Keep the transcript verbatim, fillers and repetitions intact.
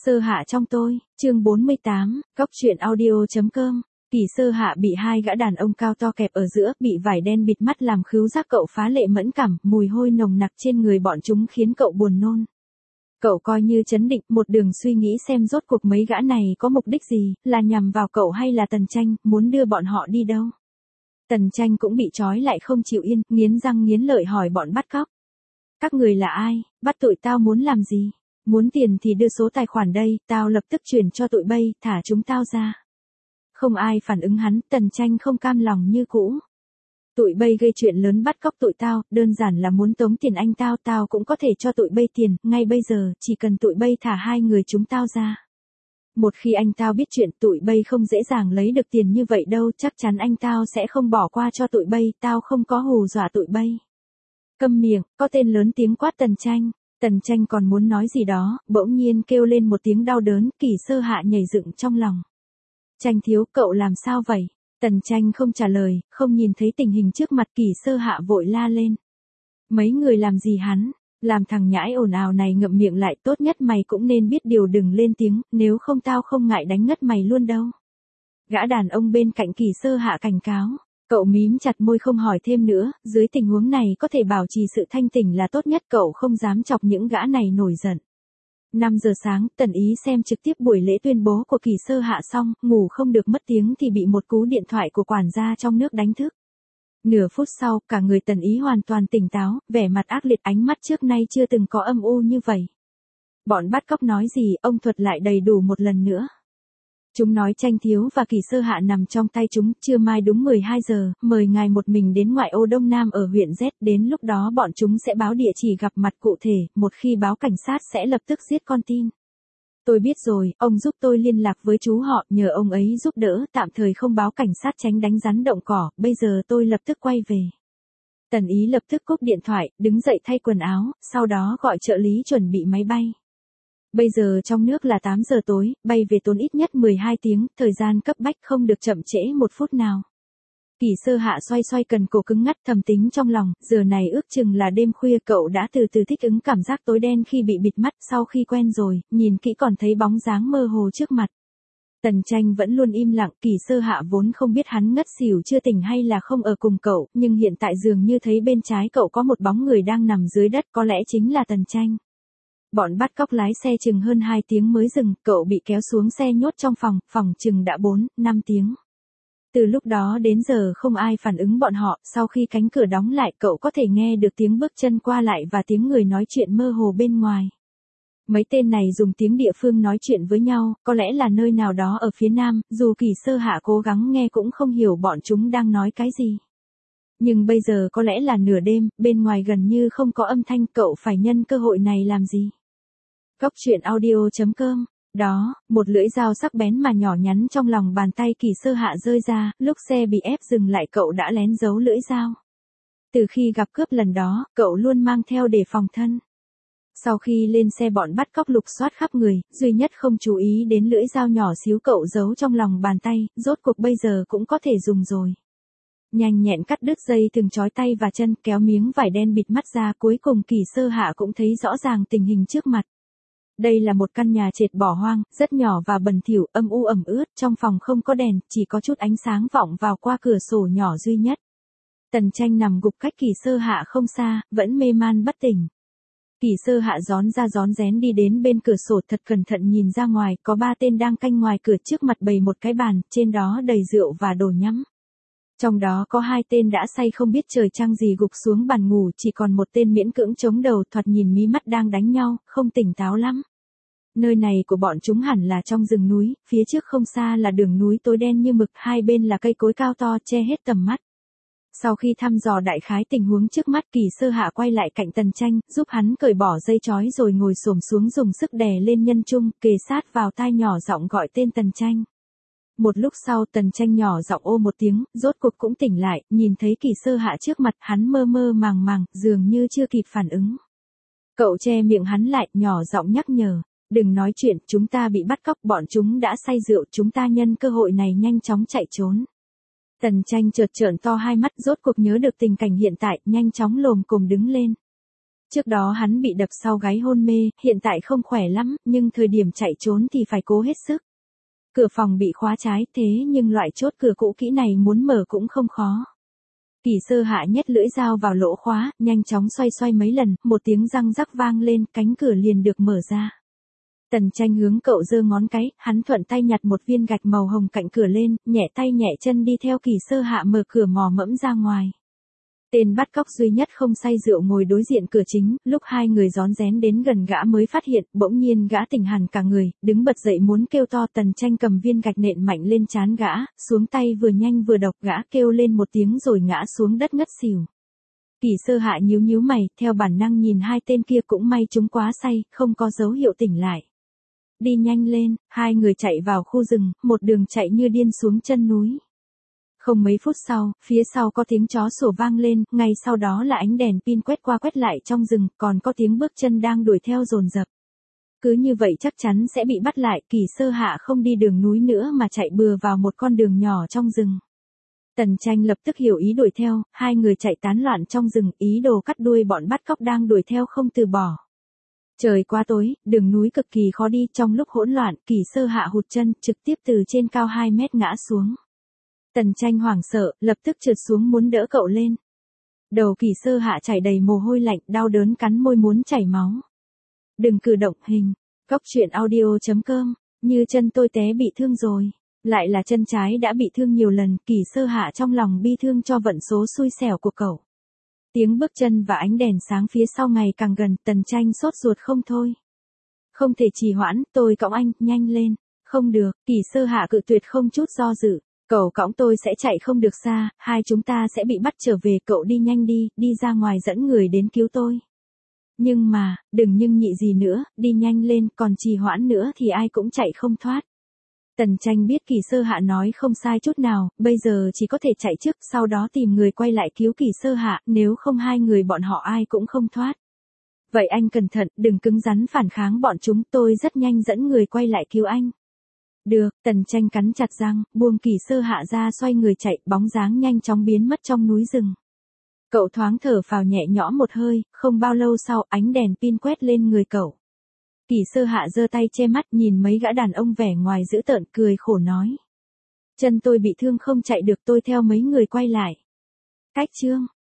Sơ hạ trong tôi, chương bốn mươi tám, góc truyện audio.com. Kỳ Sơ Hạ bị hai gã đàn ông cao to kẹp ở giữa, bị vải đen bịt mắt làm khứu giác cậu phá lệ mẫn cảm, mùi hôi nồng nặc trên người bọn chúng khiến cậu buồn nôn. Cậu coi như trấn định, một đường suy nghĩ xem rốt cuộc mấy gã này có mục đích gì, là nhằm vào cậu hay là Tần Tranh, muốn đưa bọn họ đi đâu. Tần Tranh cũng bị trói lại không chịu yên, nghiến răng nghiến lợi hỏi bọn bắt cóc. Các người là ai, bắt tụi tao muốn làm gì? Muốn tiền thì đưa số tài khoản đây, tao lập tức chuyển cho tụi bay, thả chúng tao ra. Không ai phản ứng hắn, Tần Tranh không cam lòng như cũ. Tụi bay gây chuyện lớn bắt cóc tụi tao, đơn giản là muốn tống tiền anh tao, tao cũng có thể cho tụi bay tiền, ngay bây giờ, chỉ cần tụi bay thả hai người chúng tao ra. Một khi anh tao biết chuyện, tụi bay không dễ dàng lấy được tiền như vậy đâu, chắc chắn anh tao sẽ không bỏ qua cho tụi bay, tao không có hù dọa tụi bay. Câm miệng, có tên lớn tiếng quát Tần Tranh. Tần Tranh còn muốn nói gì đó, bỗng nhiên kêu lên một tiếng đau đớn, Kỳ Sơ Hạ nhảy dựng trong lòng. Tranh thiếu, cậu làm sao vậy? Tần Tranh không trả lời, không nhìn thấy tình hình trước mặt, Kỳ Sơ Hạ vội la lên. Mấy người làm gì hắn? Làm thằng nhãi ồn ào này ngậm miệng lại, tốt nhất mày cũng nên biết điều đừng lên tiếng, nếu không tao không ngại đánh ngất mày luôn đâu. Gã đàn ông bên cạnh Kỳ Sơ Hạ cảnh cáo. Cậu mím chặt môi không hỏi thêm nữa, dưới tình huống này có thể bảo trì sự thanh tỉnh là tốt nhất, cậu không dám chọc những gã này nổi giận. năm giờ sáng, Tần Ý xem trực tiếp buổi lễ tuyên bố của Kỳ Sơ Hạ xong, ngủ không được mất tiếng thì bị một cú điện thoại của quản gia trong nước đánh thức. Nửa phút sau, cả người Tần Ý hoàn toàn tỉnh táo, vẻ mặt ác liệt, ánh mắt trước nay chưa từng có âm u như vậy. Bọn bắt cóc nói gì, ông thuật lại đầy đủ một lần nữa. Chúng nói Tranh thiếu và Kỳ Sơ Hạ nằm trong tay chúng, trưa mai đúng mười hai giờ, mời ngài một mình đến ngoại ô Đông Nam ở huyện Z, đến lúc đó bọn chúng sẽ báo địa chỉ gặp mặt cụ thể, một khi báo cảnh sát sẽ lập tức giết con tin. Tôi biết rồi, ông giúp tôi liên lạc với chú họ, nhờ ông ấy giúp đỡ, tạm thời không báo cảnh sát tránh đánh rắn động cỏ, bây giờ tôi lập tức quay về. Tần Ý lập tức cúp điện thoại, đứng dậy thay quần áo, sau đó gọi trợ lý chuẩn bị máy bay. Bây giờ trong nước là tám giờ tối, bay về tốn ít nhất mười hai tiếng, thời gian cấp bách không được chậm trễ một phút nào. Kỳ Sơ Hạ xoay xoay cần cổ cứng ngắt, thầm tính trong lòng, giờ này ước chừng là đêm khuya, cậu đã từ từ thích ứng cảm giác tối đen khi bị bịt mắt, sau khi quen rồi, nhìn kỹ còn thấy bóng dáng mơ hồ trước mặt. Tần Tranh vẫn luôn im lặng, Kỳ Sơ Hạ vốn không biết hắn ngất xỉu chưa tỉnh hay là không ở cùng cậu, nhưng hiện tại dường như thấy bên trái cậu có một bóng người đang nằm dưới đất, có lẽ chính là Tần Tranh. Bọn bắt cóc lái xe chừng hơn hai tiếng mới dừng, cậu bị kéo xuống xe nhốt trong phòng, phòng chừng đã bốn, năm tiếng. Từ lúc đó đến giờ không ai phản ứng bọn họ, sau khi cánh cửa đóng lại cậu có thể nghe được tiếng bước chân qua lại và tiếng người nói chuyện mơ hồ bên ngoài. Mấy tên này dùng tiếng địa phương nói chuyện với nhau, có lẽ là nơi nào đó ở phía nam, dù Kỳ Sơ Hạ cố gắng nghe cũng không hiểu bọn chúng đang nói cái gì. Nhưng bây giờ có lẽ là nửa đêm, bên ngoài gần như không có âm thanh, cậu phải nhân cơ hội này làm gì? Góc truyện audio.com. Đó, một lưỡi dao sắc bén mà nhỏ nhắn trong lòng bàn tay Kỳ Sơ Hạ rơi ra, lúc xe bị ép dừng lại cậu đã lén giấu lưỡi dao. Từ khi gặp cướp lần đó, cậu luôn mang theo để phòng thân. Sau khi lên xe bọn bắt cóc lục soát khắp người, duy nhất không chú ý đến lưỡi dao nhỏ xíu cậu giấu trong lòng bàn tay, rốt cuộc bây giờ cũng có thể dùng rồi. Nhanh nhẹn cắt đứt dây thừng trói tay và chân, kéo miếng vải đen bịt mắt ra, cuối cùng Kỳ Sơ Hạ cũng thấy rõ ràng tình hình trước mặt. Đây là một căn nhà trệt bỏ hoang, rất nhỏ và bẩn thỉu, âm u ẩm ướt, trong phòng không có đèn, chỉ có chút ánh sáng vọng vào qua cửa sổ nhỏ duy nhất. Tần Tranh nằm gục cách Kỳ Sơ Hạ không xa, vẫn mê man bất tỉnh. Kỳ Sơ Hạ rón ra rón rén đi đến bên cửa sổ, thật cẩn thận nhìn ra ngoài, có ba tên đang canh ngoài cửa, trước mặt bày một cái bàn, trên đó đầy rượu và đồ nhắm. Trong đó có hai tên đã say không biết trời trăng gì gục xuống bàn ngủ, chỉ còn một tên miễn cưỡng chống đầu, thoạt nhìn mí mắt đang đánh nhau, không tỉnh táo lắm. Nơi này của bọn chúng hẳn là trong rừng núi, phía trước không xa là đường núi tối đen như mực, hai bên là cây cối cao to che hết tầm mắt. Sau khi thăm dò đại khái tình huống trước mắt, Kỳ Sơ Hạ quay lại cạnh Tần Tranh, giúp hắn cởi bỏ dây trói rồi ngồi xổm xuống dùng sức đè lên nhân trung, kề sát vào tai nhỏ giọng gọi tên Tần Tranh. Một lúc sau Tần Tranh nhỏ giọng ô một tiếng, rốt cuộc cũng tỉnh lại, nhìn thấy Kỳ Sơ Hạ trước mặt, hắn mơ mơ màng màng, dường như chưa kịp phản ứng. Cậu che miệng hắn lại, nhỏ giọng nhắc nhở, đừng nói chuyện, chúng ta bị bắt cóc, bọn chúng đã say rượu, chúng ta nhân cơ hội này nhanh chóng chạy trốn. Tần Tranh chợt trợn to hai mắt, rốt cuộc nhớ được tình cảnh hiện tại, nhanh chóng lồm cồm đứng lên. Trước đó hắn bị đập sau gáy hôn mê, hiện tại không khỏe lắm, nhưng thời điểm chạy trốn thì phải cố hết sức. Cửa phòng bị khóa trái, thế nhưng loại chốt cửa cũ kỹ này muốn mở cũng không khó. Kỳ Sơ Hạ nhét lưỡi dao vào lỗ khóa, nhanh chóng xoay xoay mấy lần, một tiếng răng rắc vang lên, cánh cửa liền được mở ra. Tần Tranh hướng cậu giơ ngón cái, hắn thuận tay nhặt một viên gạch màu hồng cạnh cửa lên, nhẹ tay nhẹ chân đi theo Kỳ Sơ Hạ mở cửa mò mẫm ra ngoài. Tên bắt cóc duy nhất không say rượu ngồi đối diện cửa chính, lúc hai người rón rén đến gần gã mới phát hiện, bỗng nhiên gã tỉnh hẳn cả người, đứng bật dậy muốn kêu to. Tần Tranh cầm viên gạch nện mạnh lên trán gã, xuống tay vừa nhanh vừa độc, gã kêu lên một tiếng rồi ngã xuống đất ngất xỉu. Kỳ Sơ Hạ nhíu nhíu mày, theo bản năng nhìn hai tên kia, cũng may chúng quá say, không có dấu hiệu tỉnh lại. Đi nhanh lên, hai người chạy vào khu rừng, một đường chạy như điên xuống chân núi. Không mấy phút sau, phía sau có tiếng chó sủa vang lên, ngay sau đó là ánh đèn pin quét qua quét lại trong rừng, còn có tiếng bước chân đang đuổi theo dồn dập. Cứ như vậy chắc chắn sẽ bị bắt lại, Kỳ Sơ Hạ không đi đường núi nữa mà chạy bừa vào một con đường nhỏ trong rừng. Tần Tranh lập tức hiểu ý đuổi theo, hai người chạy tán loạn trong rừng, ý đồ cắt đuôi bọn bắt cóc đang đuổi theo không từ bỏ. Trời quá tối, đường núi cực kỳ khó đi, trong lúc hỗn loạn, Kỳ Sơ Hạ hụt chân, trực tiếp từ trên cao hai mét ngã xuống. Tần Tranh hoảng sợ, lập tức trượt xuống muốn đỡ cậu lên. Đầu Kỳ Sơ Hạ chảy đầy mồ hôi lạnh, đau đớn cắn môi muốn chảy máu. Đừng cử động hình. Góc truyện audio chấm com. Như chân tôi té bị thương rồi. Lại là chân trái đã bị thương nhiều lần, Kỳ Sơ Hạ trong lòng bi thương cho vận số xui xẻo của cậu. Tiếng bước chân và ánh đèn sáng phía sau ngày càng gần, Tần Tranh sốt ruột không thôi. Không thể trì hoãn, tôi cõng anh, nhanh lên. Không được, Kỳ Sơ Hạ cự tuyệt không chút do dự. Cậu cõng tôi sẽ chạy không được xa, hai chúng ta sẽ bị bắt trở về, cậu đi nhanh đi, đi ra ngoài dẫn người đến cứu tôi. Nhưng mà, đừng nhưng nhị gì nữa, đi nhanh lên, còn trì hoãn nữa thì ai cũng chạy không thoát. Tần Tranh biết Kỳ Sơ Hạ nói không sai chút nào, bây giờ chỉ có thể chạy trước, sau đó tìm người quay lại cứu Kỳ Sơ Hạ, nếu không hai người bọn họ ai cũng không thoát. Vậy anh cẩn thận, đừng cứng rắn phản kháng bọn chúng, tôi rất nhanh dẫn người quay lại cứu anh. Được, Tần Tranh cắn chặt răng, buông Kỳ Sơ Hạ ra xoay người chạy, bóng dáng nhanh chóng biến mất trong núi rừng. Cậu thoáng thở phào nhẹ nhõm một hơi, không bao lâu sau, ánh đèn pin quét lên người cậu. Kỳ Sơ Hạ giơ tay che mắt nhìn mấy gã đàn ông vẻ ngoài dữ tợn, cười khổ nói. Chân tôi bị thương không chạy được, tôi theo mấy người quay lại. Cách chương.